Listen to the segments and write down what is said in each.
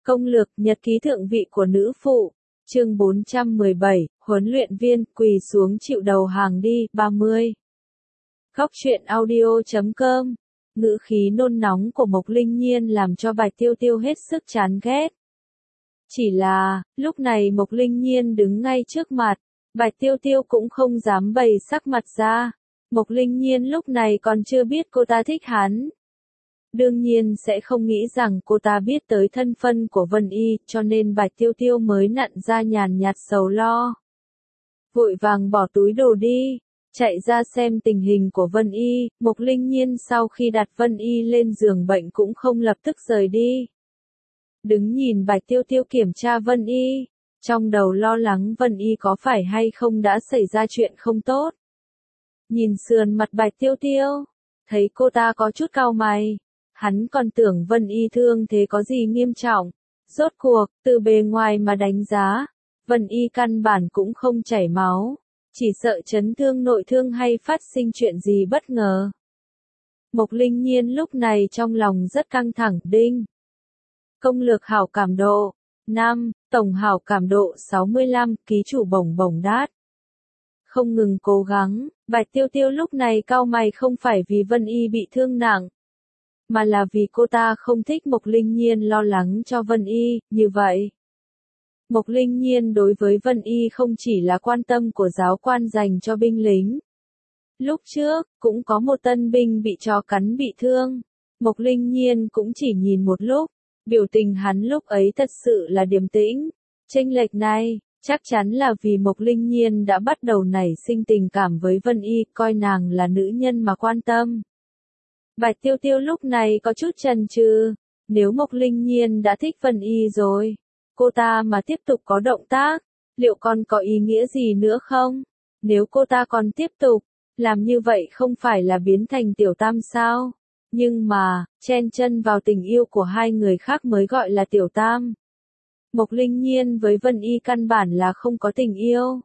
Công lược nhật ký thượng vị của nữ phụ. Chương 417, huấn luyện viên quỳ xuống chịu đầu hàng đi, 30. Góc truyện audio.com. Ngữ khí nôn nóng của Mộc Linh Nhiên làm cho Bạch Tiêu Tiêu hết sức chán ghét. Chỉ là, lúc này Mộc Linh Nhiên đứng ngay trước mặt, Bạch Tiêu Tiêu cũng không dám bày sắc mặt ra. Mộc Linh Nhiên lúc này còn chưa biết cô ta thích hắn. Đương nhiên sẽ không nghĩ rằng cô ta biết tới thân phân của Vân Y, cho nên Bạch Tiêu Tiêu mới nặn ra nhàn nhạt sầu lo. Vội vàng bỏ túi đồ đi, chạy ra xem tình hình của Vân Y. Mộc Linh Nhiên sau khi đặt Vân Y lên giường bệnh cũng không lập tức rời đi. Đứng nhìn Bạch Tiêu Tiêu kiểm tra Vân Y, trong đầu lo lắng Vân Y có phải hay không đã xảy ra chuyện không tốt. Nhìn sườn mặt Bạch Tiêu Tiêu, thấy cô ta có chút cau mày. Hắn còn tưởng Vân Y thương thế có gì nghiêm trọng. Rốt cuộc, từ bề ngoài mà đánh giá, Vân Y căn bản cũng không chảy máu. Chỉ sợ chấn thương nội thương hay phát sinh chuyện gì bất ngờ. Mộc Linh Nhiên lúc này trong lòng rất căng thẳng. Đinh. Công lược hảo cảm độ 5, tổng hảo cảm độ 65, ký chủ bổng bổng đát. Không ngừng cố gắng, Bạch Tiêu Tiêu lúc này cau mày không phải vì Vân Y bị thương nặng, mà là vì cô ta không thích Mộc Linh Nhiên lo lắng cho Vân Y, như vậy. Mộc Linh Nhiên đối với Vân Y không chỉ là quan tâm của giáo quan dành cho binh lính. Lúc trước, cũng có một tân binh bị chó cắn bị thương. Mộc Linh Nhiên cũng chỉ nhìn một lúc, biểu tình hắn lúc ấy thật sự là điềm tĩnh. Chênh lệch này, chắc chắn là vì Mộc Linh Nhiên đã bắt đầu nảy sinh tình cảm với Vân Y, coi nàng là nữ nhân mà quan tâm. Bạch Tiêu Tiêu lúc này có chút chần chừ, nếu Mộc Linh Nhiên đã thích Vân Y rồi, cô ta mà tiếp tục có động tác, liệu còn có ý nghĩa gì nữa không? Nếu cô ta còn tiếp tục, làm như vậy không phải là biến thành tiểu tam sao? Nhưng mà, chen chân vào tình yêu của hai người khác mới gọi là tiểu tam. Mộc Linh Nhiên với Vân Y căn bản là không có tình yêu.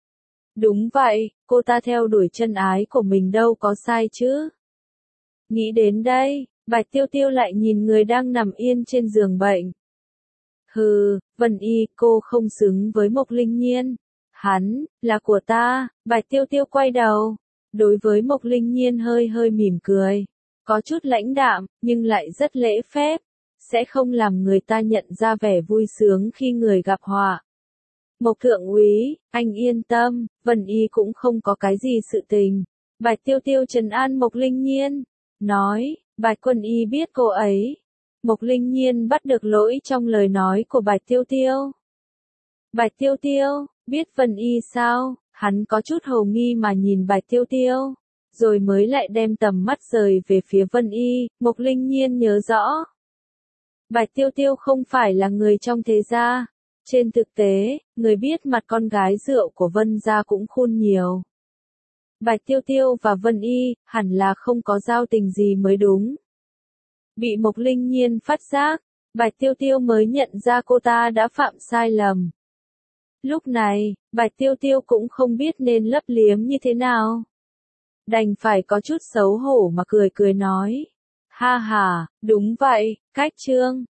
Đúng vậy, cô ta theo đuổi chân ái của mình đâu có sai chứ. Nghĩ đến đây, Bạch Tiêu Tiêu lại nhìn người đang nằm yên trên giường bệnh. Hừ, Vân Y, cô không xứng với Mộc Linh Nhiên. Hắn, là của ta. Bạch Tiêu Tiêu quay đầu, đối với Mộc Linh Nhiên hơi hơi mỉm cười. Có chút lãnh đạm, nhưng lại rất lễ phép. Sẽ không làm người ta nhận ra vẻ vui sướng khi người gặp họa. Mộc thượng úy, anh yên tâm, Vân Y cũng không có cái gì sự tình. Bạch Tiêu Tiêu trấn an Mộc Linh Nhiên. Nói, Bạch Quân Y biết cô ấy. Mộc Linh Nhiên bắt được lỗi trong lời nói của Bạch Tiêu Tiêu. Bạch Tiêu Tiêu, biết Vân Y sao? Hắn có chút hồ nghi mà nhìn Bạch Tiêu Tiêu, rồi mới lại đem tầm mắt rời về phía Vân Y. Mộc Linh Nhiên nhớ rõ, Bạch Tiêu Tiêu không phải là người trong thế gia. Trên thực tế, người biết mặt con gái rượu của Vân gia cũng khôn nhiều. Bạch Tiêu Tiêu và Vân Y, hẳn là không có giao tình gì mới đúng. Bị Mộc Linh Nhiên phát giác, Bạch Tiêu Tiêu mới nhận ra cô ta đã phạm sai lầm. Lúc này, Bạch Tiêu Tiêu cũng không biết nên lấp liếm như thế nào. Đành phải có chút xấu hổ mà cười cười nói. Ha ha, đúng vậy, cách trương,